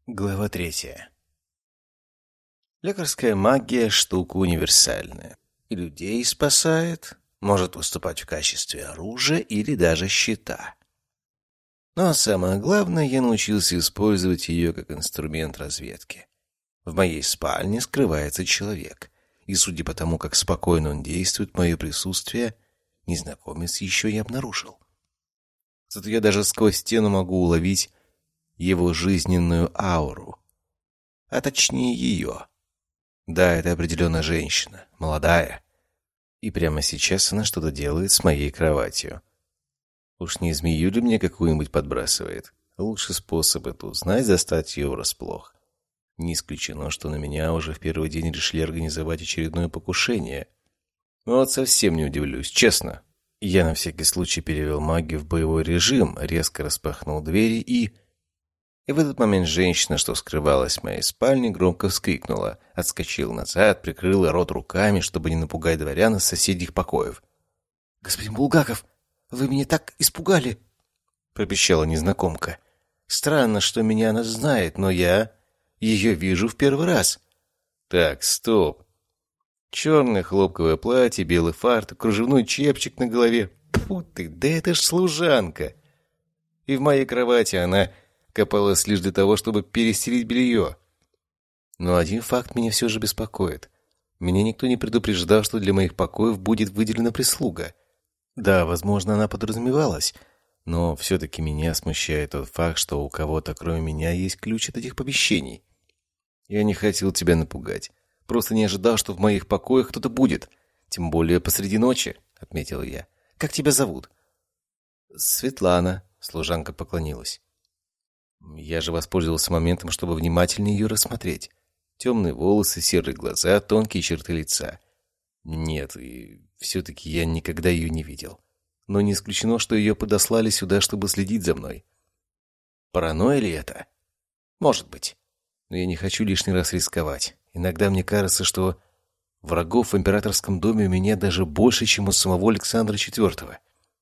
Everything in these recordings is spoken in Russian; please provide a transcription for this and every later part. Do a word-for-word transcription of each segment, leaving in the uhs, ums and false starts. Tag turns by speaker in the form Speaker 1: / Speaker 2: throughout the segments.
Speaker 1: Глава третья. Лекарская магия – штука универсальная. И людей спасает, может выступать в качестве оружия или даже щита. Но самое главное, я научился использовать ее как инструмент разведки. В моей спальне скрывается человек, и судя по тому, как спокойно он действует, мое присутствие незнакомец еще и обнаружил. Зато я даже сквозь стену могу уловить его жизненную ауру, а точнее ее. Да, это определенно женщина, молодая, и прямо сейчас она что-то делает с моей кроватью. Уж не змею ли мне какую-нибудь подбрасывает? Лучший способ это узнать — застать ее врасплох. Не исключено, что на меня уже в первый день решили организовать очередное покушение. Но вот совсем не удивлюсь, честно. Я на всякий случай перевел магию в боевой режим, резко распахнул двери и... И в этот момент женщина, что скрывалась в моей спальне, громко вскрикнула, отскочила назад, прикрыла рот руками, чтобы не напугать дворян из соседних покоев. «Господин Булгаков, вы меня так испугали!» — пропищала незнакомка. «Странно, что меня она знает, но я ее вижу в первый раз». «Так, стоп!» Черное хлопковое платье, белый фартук, кружевной чепчик на голове. Фу ты, да это ж служанка! И в моей кровати она копалась лишь для того, чтобы перестелить белье. Но один факт меня все же беспокоит. Меня никто не предупреждал, что для моих покоев будет выделена прислуга. Да, возможно, она подразумевалась, но все-таки меня смущает тот факт, что у кого-то, кроме меня, есть ключ от этих помещений. Я не хотел тебя напугать. Просто не ожидал, что в моих покоях кто-то будет. Тем более посреди ночи, — отметил я. Как тебя зовут? Светлана, — служанка поклонилась. Я же воспользовался моментом, чтобы внимательнее ее рассмотреть. Темные волосы, серые глаза, тонкие черты лица. Нет, и все-таки я никогда ее не видел. Но не исключено, что ее подослали сюда, чтобы следить за мной. Паранойя ли это? Может быть. Но я не хочу лишний раз рисковать. Иногда мне кажется, что врагов в императорском доме у меня даже больше, чем у самого Александра четвёртого.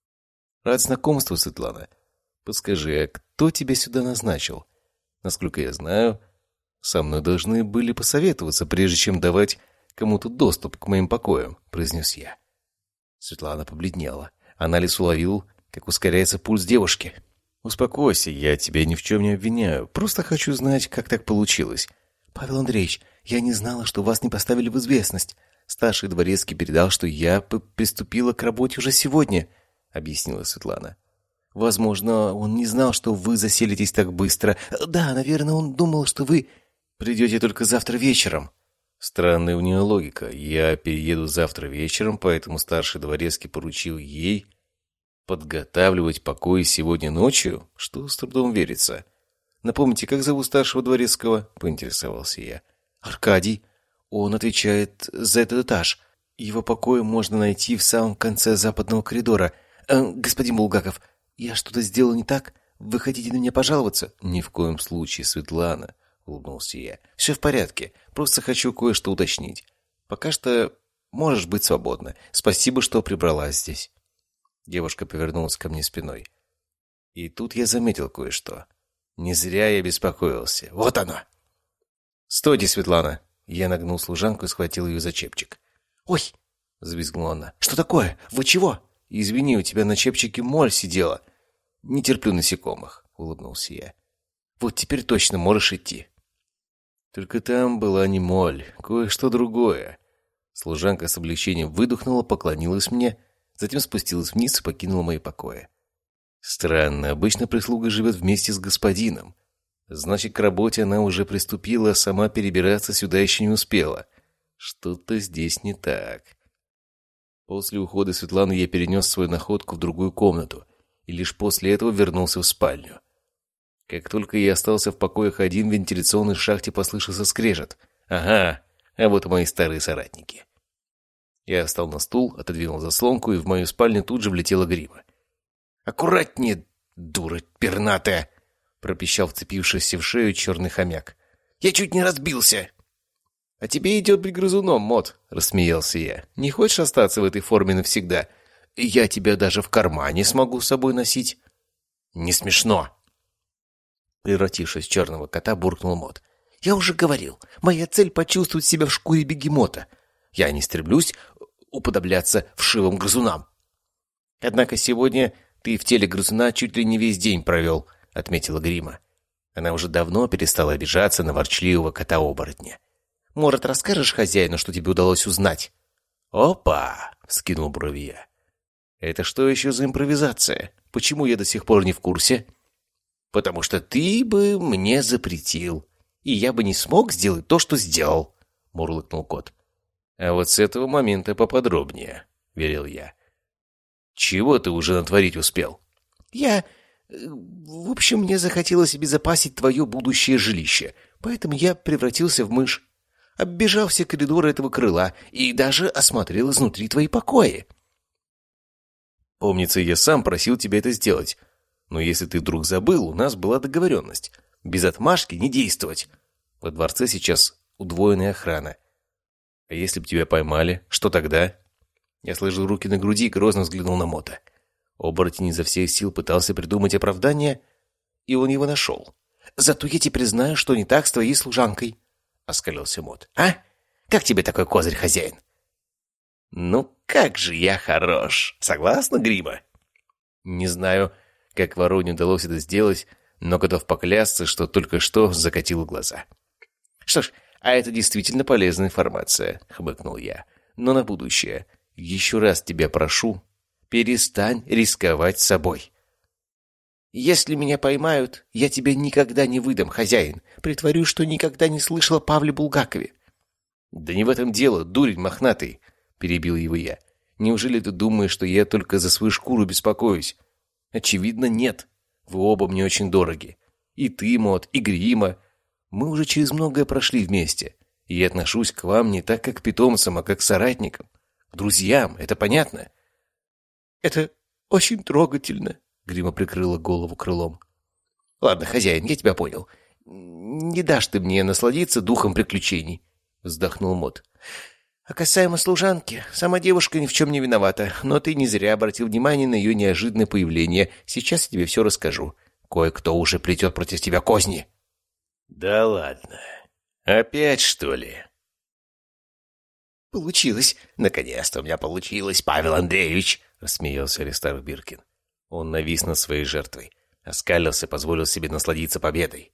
Speaker 1: Рад знакомству, Светлана. Подскажи, а кто тебя сюда назначил? Насколько я знаю, со мной должны были посоветоваться, прежде чем давать кому-то доступ к моим покоям, произнес я. Светлана побледнела. Анализ уловил, как ускоряется пульс девушки. Успокойся, я тебя ни в чем не обвиняю. Просто хочу знать, как так получилось. Павел Андреевич, я не знала, что вас не поставили в известность. Старший дворецкий передал, что я приступила к работе уже сегодня, объяснила Светлана. Возможно, он не знал, что вы заселитесь так быстро. Да, наверное, он думал, что вы придете только завтра вечером. Странная у нее логика. Я перееду завтра вечером, поэтому старший дворецкий поручил ей подготавливать покои сегодня ночью, что с трудом верится. Напомните, как зовут старшего дворецкого? Поинтересовался я. Аркадий. Он отвечает за этот этаж. Его покои можно найти в самом конце западного коридора. Э, господин Булгаков, я что-то сделал не так? Вы хотите на меня пожаловаться? Ни в коем случае, Светлана, улыбнулся я. Все в порядке. Просто хочу кое-что уточнить. Пока что можешь быть свободна. Спасибо, что прибралась здесь. Девушка повернулась ко мне спиной. И тут я заметил кое-что. Не зря я беспокоился. Вот оно! Стойте, Светлана! Я нагнул служанку и схватил ее за чепчик. Ой! Взвизгнула она. Что такое? Вы чего? Извини, у тебя на чепчике моль сидела. Не терплю насекомых, улыбнулся я. Вот теперь точно можешь идти. Только там была не моль, кое-что другое. Служанка с облегчением выдохнула, поклонилась мне, затем спустилась вниз и покинула мои покои. Странно, обычно прислуга живет вместе с господином. Значит, к работе она уже приступила, а сама перебираться сюда еще не успела. Что-то здесь не так. После ухода Светланы я перенес свою находку в другую комнату и лишь после этого вернулся в спальню. Как только я остался в покоях один, в вентиляционной шахте послышался скрежет. Ага, а вот и мои старые соратники. Я встал на стул, отодвинул заслонку, и в мою спальню тут же влетела грима. «Аккуратнее, дура пернатая!» — пропищал вцепившийся в шею черный хомяк. «Я чуть не разбился!» «А тебе идет быть грызуном, Мот», — рассмеялся я. «Не хочешь остаться в этой форме навсегда? Я тебя даже в кармане смогу с собой носить». «Не смешно». превратившись в черного кота, буркнул Мот. «Я уже говорил, моя цель — почувствовать себя в шкуре бегемота. Я не стремлюсь уподобляться вшивым грызунам». «Однако сегодня ты в теле грызуна чуть ли не весь день провел», — отметила Грима. Она уже давно перестала обижаться на ворчливого кота-оборотня. «Может, расскажешь хозяину, что тебе удалось узнать?» «Опа!» — вскинул брови я. «Это что еще за импровизация? Почему я до сих пор не в курсе?» «Потому что ты бы мне запретил, и я бы не смог сделать то, что сделал», — мурлыкнул кот. «А вот с этого момента поподробнее», — велел я. «Чего ты уже натворить успел?» «Я... В общем, мне захотелось обезопасить твое будущее жилище, поэтому я превратился в мышь. Оббежал все коридоры этого крыла и даже осмотрел изнутри твои покои». «Помнится, я сам просил тебя это сделать. Но если ты вдруг забыл, у нас была договоренность. Без отмашки не действовать. Во дворце сейчас удвоенная охрана. А если бы тебя поймали, что тогда?» Я сложил руки на груди и грозно взглянул на Мота. Оборотень изо всех сил пытался придумать оправдание, и он его нашел. «Зато я тебе признаю, что не так с твоей служанкой», — оскалился Мот. «А? Как тебе такой козырь, хозяин?» «Ну как же я хорош! Согласна, Грима?» Не знаю, как Вороне удалось это сделать, но готов поклясться, что только что закатил глаза. «Что ж, а это действительно полезная информация», — хмыкнул я. «Но на будущее. Еще раз тебя прошу, перестань рисковать собой». «Если меня поймают, я тебя никогда не выдам, хозяин. Притворюсь, что никогда не слышал о Павле Булгакове». «Да не в этом дело, дурень мохнатый», — перебил его я. «Неужели ты думаешь, что я только за свою шкуру беспокоюсь? Очевидно, нет. Вы оба мне очень дороги. И ты, Мот, и Грима. Мы уже через многое прошли вместе. И я отношусь к вам не так, как к питомцам, а как к соратникам. К друзьям, это понятно?» «Это очень трогательно», — Грима прикрыла голову крылом. «Ладно, хозяин, я тебя понял. Не дашь ты мне насладиться духом приключений», — вздохнул Мот. «А касаемо служанки, сама девушка ни в чем не виновата, но ты не зря обратил внимание на ее неожиданное появление. Сейчас я тебе все расскажу. Кое-кто уже плетет против тебя козни».
Speaker 2: «Да ладно. Опять, что ли?»
Speaker 1: «Получилось. Наконец-то у меня получилось, Павел Андреевич», — рассмеялся Аристарх Биркин. Он навис над своей жертвой, оскалился, позволил себе насладиться победой.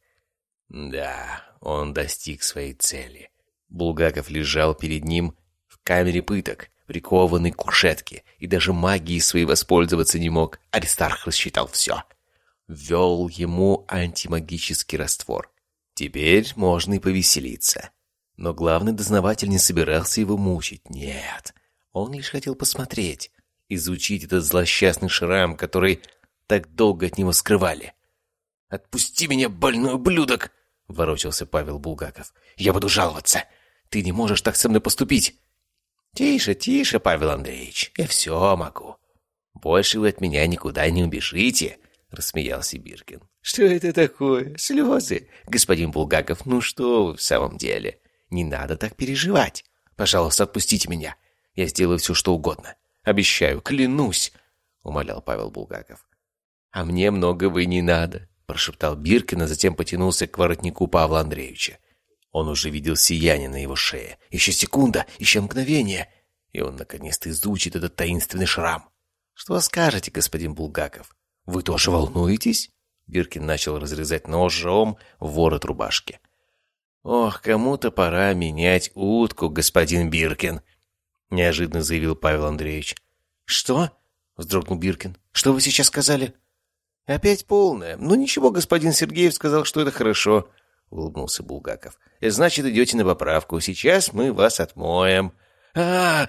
Speaker 1: Да, он достиг своей цели. Булгаков лежал перед ним в камере пыток, прикованный к кушетке, и даже магией своей воспользоваться не мог. Аристарх рассчитал все. Ввел ему антимагический раствор. Теперь можно и повеселиться. Но главный дознаватель не собирался его мучить. Нет, он лишь хотел посмотреть, изучить этот злосчастный шрам, который так долго от него скрывали. «Отпусти меня, больной ублюдок!» — ворочался Павел Булгаков. «Я буду жаловаться. Ты не можешь так со мной поступить». «Тише, тише, Павел Андреевич, я все могу. Больше вы от меня никуда не убежите», — рассмеялся Биркин. «Что это такое? Слезы? Господин Булгаков, ну что вы в самом деле? Не надо так переживать. Пожалуйста, отпустите меня. Я сделаю все, что угодно. Обещаю, клянусь», — умолял Павел Булгаков. «А мне многого и не надо», — прошептал Биркин, а затем потянулся к воротнику Павла Андреевича. Он уже видел сияние на его шее. Еще секунда, еще мгновение, и он наконец-то изучит этот таинственный шрам. «Что скажете, господин Булгаков? Вы тоже волнуетесь?» Биркин начал разрезать ножом ворот рубашки. «Ох, кому-то пора менять утку, господин Биркин», — неожиданно заявил Павел Андреевич. «Что?» — вздрогнул Биркин. «Что вы сейчас сказали?» «Опять полное. Ну ничего, господин Сергеев сказал, что это хорошо», — улыбнулся Булгаков. «Значит, идете на поправку. Сейчас мы вас отмоем». А-а-а!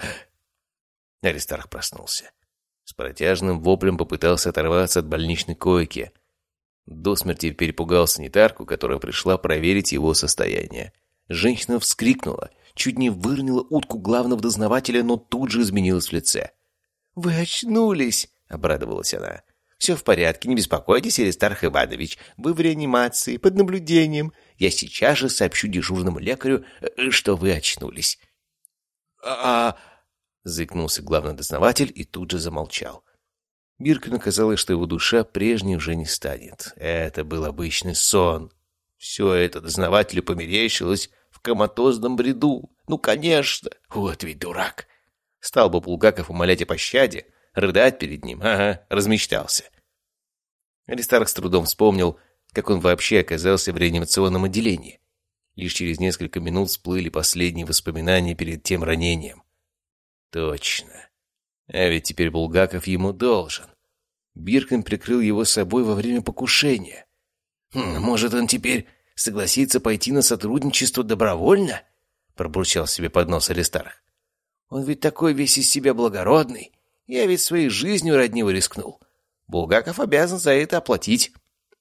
Speaker 1: Аристарх проснулся. С протяжным воплем попытался оторваться от больничной койки. До смерти перепугал санитарку, которая пришла проверить его состояние. Женщина вскрикнула, чуть не выронила утку главного дознавателя, но тут же изменилась в лице. «Вы очнулись!» — обрадовалась она. «Все в порядке, не беспокойтесь, Аристарх Иванович. Вы в реанимации, под наблюдением. Я сейчас же сообщу дежурному лекарю, что вы очнулись». «А-а-а!» — заикнулся главный дознаватель и тут же замолчал. Биркину казалось, что его душа прежней уже не станет. Это был обычный сон. Все это дознавателю померещилось в коматозном бреду. Ну, конечно, вот ведь дурак. Стал бы Булгаков умолять о пощаде, рыдать перед ним, ага, размечтался. Аристарх с трудом вспомнил, как он вообще оказался в реанимационном отделении. Лишь через несколько минут всплыли последние воспоминания перед тем ранением. Точно. А ведь теперь Булгаков ему должен. Биркин прикрыл его собой во время покушения. Хм, может, он теперь согласится пойти на сотрудничество добровольно? Пробурчал себе под нос Аристарх. Он ведь такой весь из себя благородный. Я ведь своей жизнью ради него рискнул. Булгаков обязан за это оплатить.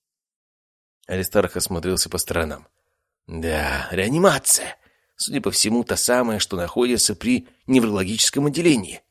Speaker 1: Аристарх осмотрелся по сторонам. Да, реанимация. Судя по всему, та самая, что находится при неврологическом отделении.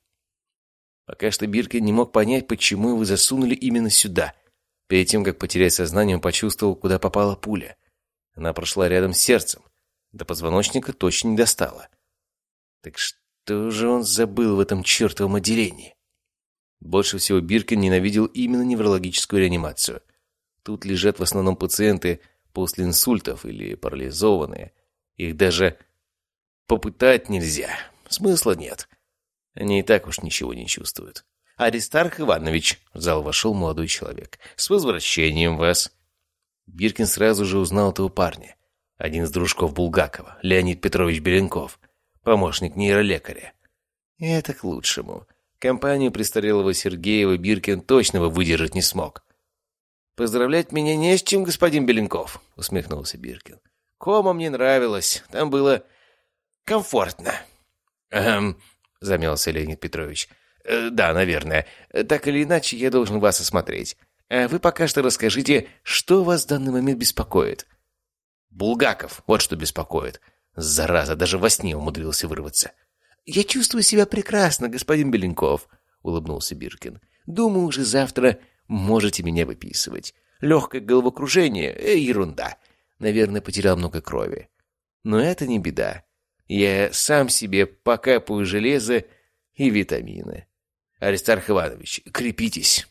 Speaker 1: Пока что Биркин не мог понять, почему его засунули именно сюда. Перед тем, как потерять сознание, он почувствовал, куда попала пуля. Она прошла рядом с сердцем. До позвоночника точно не достала. Так что же он забыл в этом чертовом отделении? Больше всего Биркин ненавидел именно неврологическую реанимацию. Тут лежат в основном пациенты после инсультов или парализованные. Их даже попытать нельзя. Смысла нет. Они и так уж ничего не чувствуют. «Аристарх Иванович», — в зал вошел молодой человек, — «с возвращением вас». Биркин сразу же узнал этого парня. Один из дружков Булгакова, Леонид Петрович Беленков, помощник нейролекаря. Это к лучшему. Компанию престарелого Сергеева Биркин точно бы выдержать не смог. «Поздравлять меня не с чем, господин Беленков», — усмехнулся Биркин. «Кома мне нравилось, там было комфортно». «Эм...» — замялся Леонид Петрович. Э, «Да, наверное. Так или иначе, я должен вас осмотреть. А вы пока что расскажите, что вас в данный момент беспокоит?» «Булгаков, вот что беспокоит. Зараза, даже во сне умудрился вырваться». «Я чувствую себя прекрасно, господин Беленков», — улыбнулся Биркин. «Думаю, уже завтра можете меня выписывать. Легкое головокружение — э, ерунда. Наверное, потерял много крови. Но это не беда. Я сам себе покапаю железо и витамины. Аристарх Иванович, крепитесь»,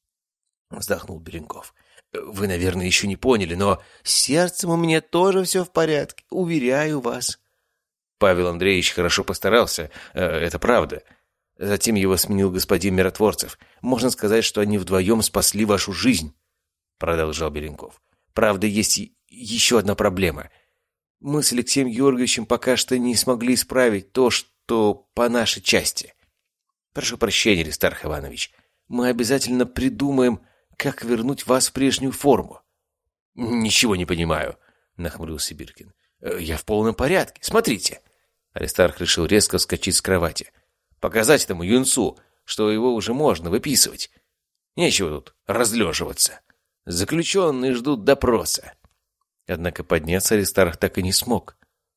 Speaker 1: — вздохнул Беленков. «Вы, наверное, еще не поняли, но с сердцем у меня тоже все в порядке, уверяю вас». Павел Андреевич хорошо постарался, это правда. Затем его сменил господин Миротворцев. Можно сказать, что они вдвоем спасли вашу жизнь, — продолжал Беленков. Правда, есть еще одна проблема. Мы с Алексеем Георгиевичем пока что не смогли исправить то, что по нашей части. Прошу прощения, Аристарх Иванович. Мы обязательно придумаем, как вернуть вас в прежнюю форму. Ничего не понимаю, — нахмурился Биркин. Я в полном порядке. Смотрите. Аристарх решил резко вскочить с кровати. Показать этому юнцу, что его уже можно выписывать. Нечего тут разлеживаться. Заключенные ждут допроса. Однако подняться Аристарх так и не смог.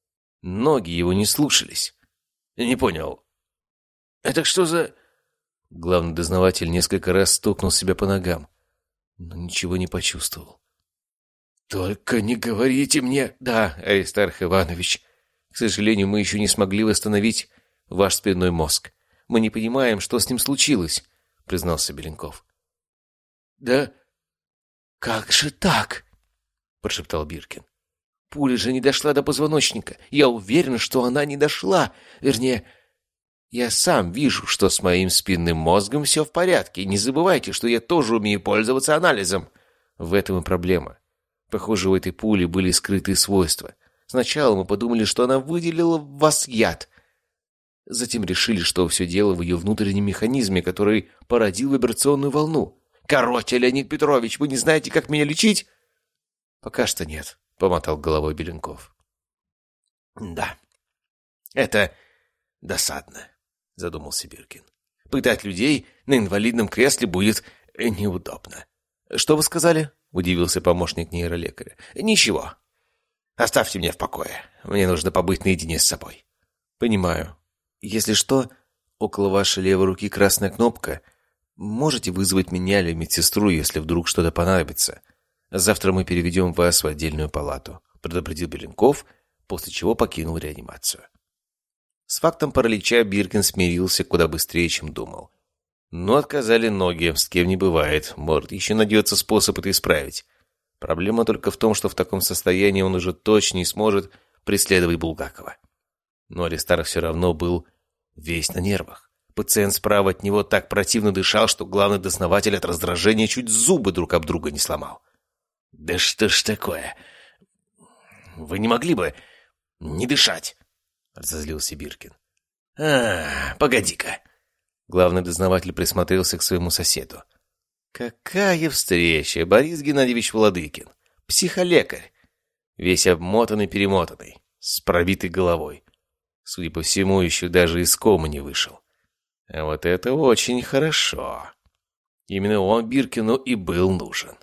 Speaker 1: Ноги его не слушались. Не понял. Это что за... Главный дознаватель несколько раз стукнул себя по ногам, но ничего не почувствовал. «Только не говорите мне...» «Да, Аристарх Иванович, к сожалению, мы еще не смогли восстановить ваш спинной мозг. Мы не понимаем, что с ним случилось», — признался Беленков. «Да как же так?» — прошептал Биркин. «Пуля же не дошла до позвоночника. Я уверен, что она не дошла. Вернее, я сам вижу, что с моим спинным мозгом все в порядке. Не забывайте, что я тоже умею пользоваться анализом. В этом и проблема. Похоже, у этой пули были скрытые свойства. Сначала мы подумали, что она выделила в вас яд. Затем решили, что все дело в ее внутреннем механизме, который породил вибрационную волну. Короче, Леонид Петрович, вы не знаете, как меня лечить?» «Пока что нет», — помотал головой Беленков. «Да, это досадно», — задумался Биркин. «Пытать людей на инвалидном кресле будет неудобно». «Что вы сказали?» — удивился помощник нейролекаря. «Ничего. Оставьте меня в покое. Мне нужно побыть наедине с собой». «Понимаю. Если что, около вашей левой руки красная кнопка. Можете вызвать меня или медсестру, если вдруг что-то понадобится. Завтра мы переведем вас в отдельную палату», — предупредил Беленков, после чего покинул реанимацию. С фактом паралича Биркин смирился куда быстрее, чем думал. Но отказали ноги, с кем не бывает. Может, еще найдется способ это исправить. Проблема только в том, что в таком состоянии он уже точно не сможет преследовать Булгакова. Но Аристарх все равно был весь на нервах. Пациент справа от него так противно дышал, что главный дознаватель от раздражения чуть зубы друг об друга не сломал. «Да что ж такое? Вы не могли бы не дышать?» — разозлился Биркин. «А, погоди-ка». Главный дознаватель присмотрелся к своему соседу. «Какая встреча! Борис Геннадьевич Владыкин, психолекарь, весь обмотанный-перемотанный, с пробитой головой. Судя по всему, еще даже из комы не вышел. А вот это очень хорошо. Именно он Биркину и был нужен.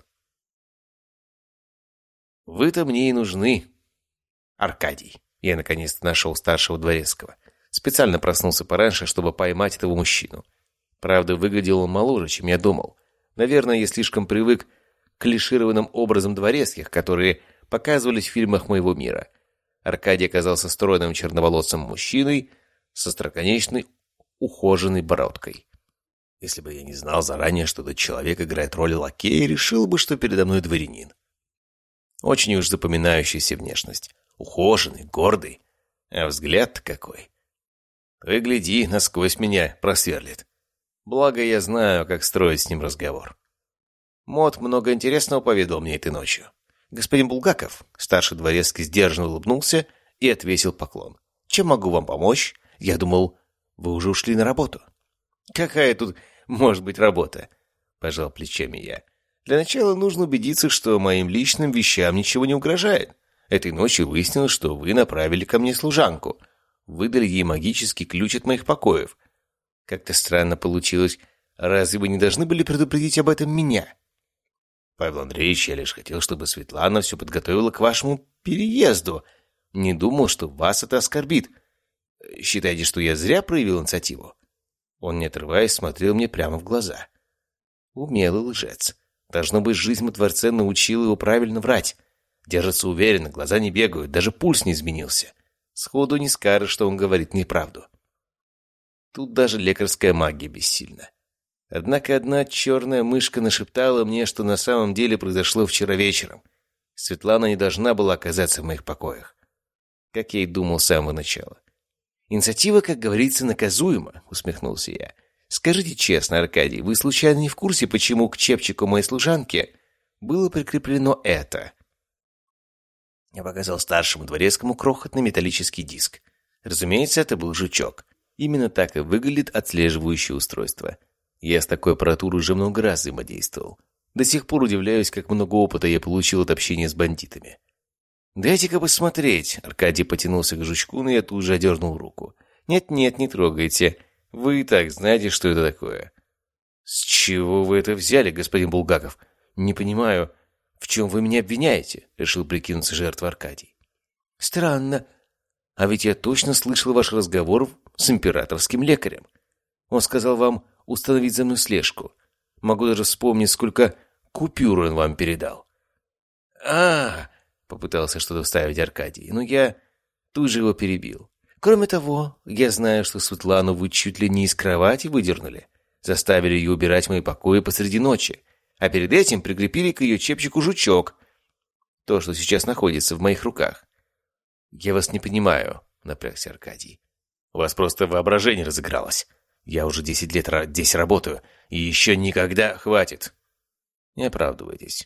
Speaker 1: Вы-то мне и нужны, Аркадий». Я наконец-то нашел старшего дворецкого. Специально проснулся пораньше, чтобы поймать этого мужчину. Правда, выглядел он моложе, чем я думал. Наверное, я слишком привык к клишированным образам дворецких, которые показывались в фильмах моего мира. Аркадий оказался стройным черноволосым мужчиной со остроконечной, ухоженной бородкой. Если бы я не знал заранее, что этот человек играет роль лакея, решил бы, что передо мной дворянин. Очень уж запоминающаяся внешность. Ухоженный, гордый. А взгляд-то какой. То и гляди, насквозь меня просверлит. Благо, я знаю, как строить с ним разговор. Мот много интересного поведал мне этой ночью. Господин Булгаков, старший дворецкий, сдержанно улыбнулся и отвесил поклон. «Чем могу вам помочь? Я думал, вы уже ушли на работу». «Какая тут может быть работа?» — пожал плечами я. «Для начала нужно убедиться, что моим личным вещам ничего не угрожает. Этой ночью выяснилось, что вы направили ко мне служанку. Выдали ей магический ключ от моих покоев. Как-то странно получилось. Разве вы не должны были предупредить об этом меня?» «Павел Андреевич, я лишь хотел, чтобы Светлана все подготовила к вашему переезду. Не думал, что вас это оскорбит. Считаете, что я зря проявил инициативу?» Он, не отрываясь, смотрел мне прямо в глаза. Умелый лжец. Должно быть, жизнь во дворце научила его правильно врать. Держится уверенно, глаза не бегают, даже пульс не изменился. Сходу не скажешь, что он говорит неправду. Тут даже лекарская магия бессильна. Однако одна черная мышка нашептала мне, что на самом деле произошло вчера вечером. Светлана не должна была оказаться в моих покоях. Как я и думал с самого начала. «Инициатива, как говорится, наказуема», — усмехнулся я. «Скажите честно, Аркадий, вы случайно не в курсе, почему к чепчику моей служанки было прикреплено это?» Я показал старшему дворецкому крохотный металлический диск. Разумеется, это был жучок. Именно так и выглядит отслеживающее устройство. Я с такой аппаратурой уже много раз взаимодействовал. До сих пор удивляюсь, как много опыта я получил от общения с бандитами. «Дайте-ка посмотреть!» Аркадий потянулся к жучку, но я тут же одернул руку. «Нет-нет, не трогайте. Вы и так знаете, что это такое». «С чего вы это взяли, господин Булгаков? Не понимаю, в чем вы меня обвиняете?» Решил прикинуться жертвой Аркадий. «Странно. А ведь я точно слышал ваш разговор с императорским лекарем. Он сказал вам установить за мной слежку. Могу даже вспомнить, сколько купюр он вам передал». «А-а-а!» — попытался что-то вставить Аркадий, но я тут же его перебил. «Кроме того, я знаю, что Светлану вы чуть ли не из кровати выдернули, заставили ее убирать мои покои посреди ночи, а перед этим прикрепили к ее чепчику жучок, то, что сейчас находится в моих руках». «Я вас не понимаю», — напрягся Аркадий. «У вас просто воображение разыгралось. Я уже десять лет здесь работаю, и еще никогда хватит». «Не оправдывайтесь».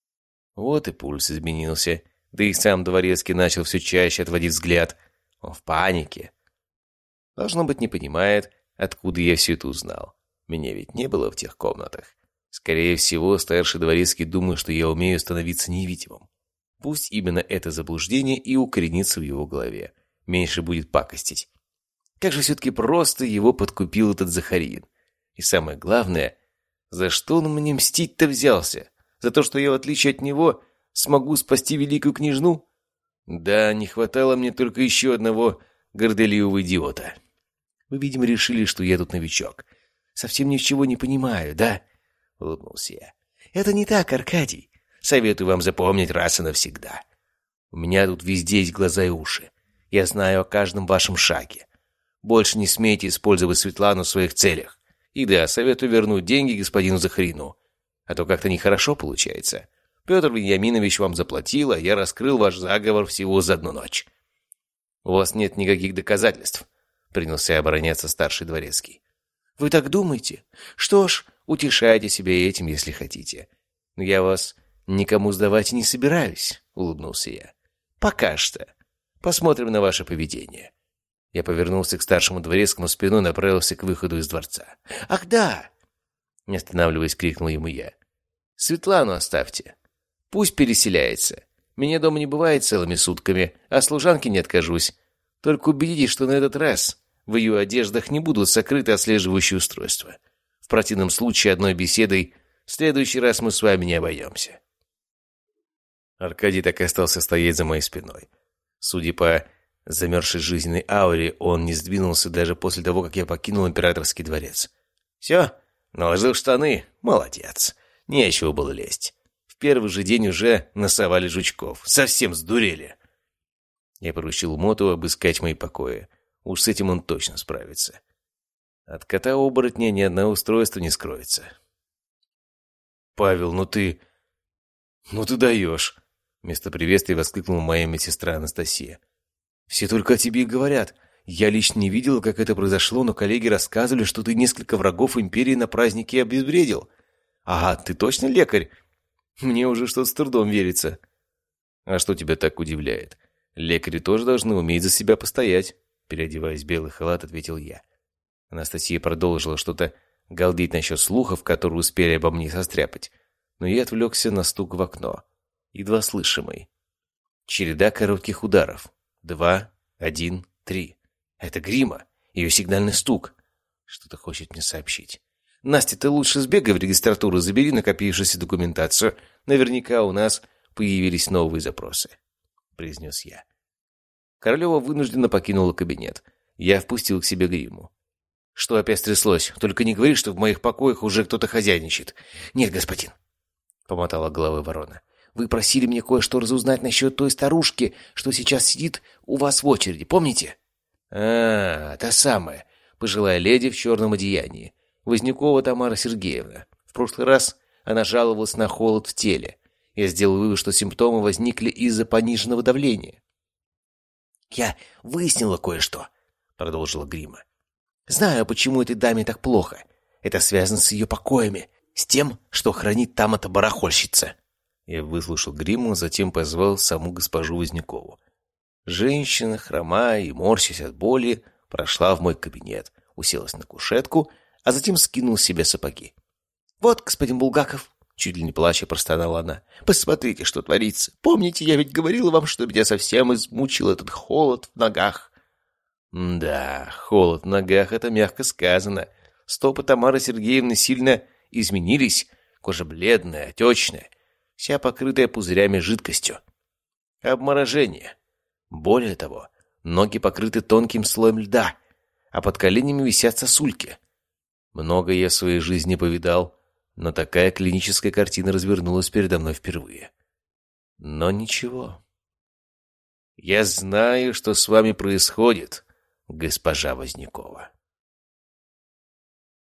Speaker 1: Вот и пульс изменился, да и сам дворецкий начал все чаще отводить взгляд. Он в панике. Должно быть, не понимает, откуда я все это узнал. Меня ведь не было в тех комнатах. Скорее всего, старший дворецкий думает, что я умею становиться невидимым. Пусть именно это заблуждение и укоренится в его голове. Меньше будет пакостить. Как же все-таки просто его подкупил этот Захарин. И самое главное, за что он мне мстить-то взялся? За то, что я, в отличие от него, смогу спасти великую княжну? Да, не хватало мне только еще одного горделивого идиота. Вы, видимо, решили, что я тут новичок. Совсем ничего не понимаю, да? Улыбнулся я. Это не так, Аркадий. Советую вам запомнить раз и навсегда. У меня тут везде есть глаза и уши. Я знаю о каждом вашем шаге. Больше не смейте использовать Светлану в своих целях. И да, советую вернуть деньги господину Захарину. А то как-то нехорошо получается. Петр Вениаминович вам заплатил, а я раскрыл ваш заговор всего за одну ночь. У вас нет никаких доказательств, принялся обороняться старший дворецкий. Вы так думаете? Что ж, утешайте себя этим, если хотите. Но я вас никому сдавать не собираюсь, улыбнулся я. Пока что. Посмотрим на ваше поведение. Я повернулся к старшему дворецкому спиной и направился к выходу из дворца. «Ах, да!» Не останавливаясь, крикнул ему я. «Светлану оставьте. Пусть переселяется. Меня дома не бывает целыми сутками, а служанке не откажусь. Только убедитесь, что на этот раз в ее одеждах не будут сокрыты отслеживающие устройства. В противном случае одной беседой в следующий раз мы с вами не обойдемся». Аркадий так и остался стоять за моей спиной. Судя по замерзшей жизненной ауре, он не сдвинулся даже после того, как я покинул императорский дворец. «Все, наложил штаны. Молодец. Нечего было лезть. В первый же день уже насовали жучков. Совсем сдурели». Я поручил Моту обыскать мои покои. Уж с этим он точно справится. От кота-оборотня ни одно устройство не скроется. «Павел, ну ты... ну ты даешь!» Вместо приветствия воскликнула моя медсестра Анастасия. «Все только о тебе и говорят. Я лично не видела, как это произошло, но коллеги рассказывали, что ты несколько врагов империи на празднике обезвредил. Ага, ты точно лекарь? Мне уже что-то с трудом верится». «А что тебя так удивляет? Лекари тоже должны уметь за себя постоять», переодеваясь в белый халат, ответил я. Анастасия продолжила что-то галдеть насчет слухов, которые успели обо мне состряпать, но я отвлекся на стук в окно, едва слышимый. Череда коротких ударов. Два, один, три. Это грима, ее сигнальный стук. Что-то хочет мне сообщить. «Настя, ты лучше сбегай в регистратуру, забери накопившуюся документацию. Наверняка у нас появились новые запросы», — произнес я. Королева вынужденно покинула кабинет. Я впустил к себе гриму. «Что опять стряслось? Только не говори, что в моих покоях уже кто-то хозяйничает». «Нет, господин», — помотала головой ворона. «Вы просили мне кое-что разузнать насчет той старушки, что сейчас сидит у вас в очереди, помните?» «А, та самая, пожилая леди в черном одеянии. Вознякова Тамара Сергеевна. В прошлый раз она жаловалась на холод в теле. Я сделал вывод, что симптомы возникли из-за пониженного давления». «Я выяснила кое-что», — продолжила грима. «Знаю, почему этой даме так плохо. Это связано с ее покоями, с тем, что хранит там эта барахольщица». Я выслушал гриму, затем позвал саму госпожу Вознякову. Женщина, хромая и морщась от боли, прошла в мой кабинет, уселась на кушетку, а затем скинула с себя сапоги. «Вот, господин Булгаков», — чуть ли не плача простонала она, — «посмотрите, что творится. Помните, я ведь говорила вам, что меня совсем измучил этот холод в ногах». Да, холод в ногах — это мягко сказано. Стопы Тамары Сергеевны сильно изменились, кожа бледная, отечная, вся покрытая пузырями жидкостью. Обморожение. Более того, ноги покрыты тонким слоем льда, а под коленями висят сосульки. Много я в своей жизни повидал, но такая клиническая картина развернулась передо мной впервые. Но ничего. Я знаю, что с вами происходит, госпожа Вознякова.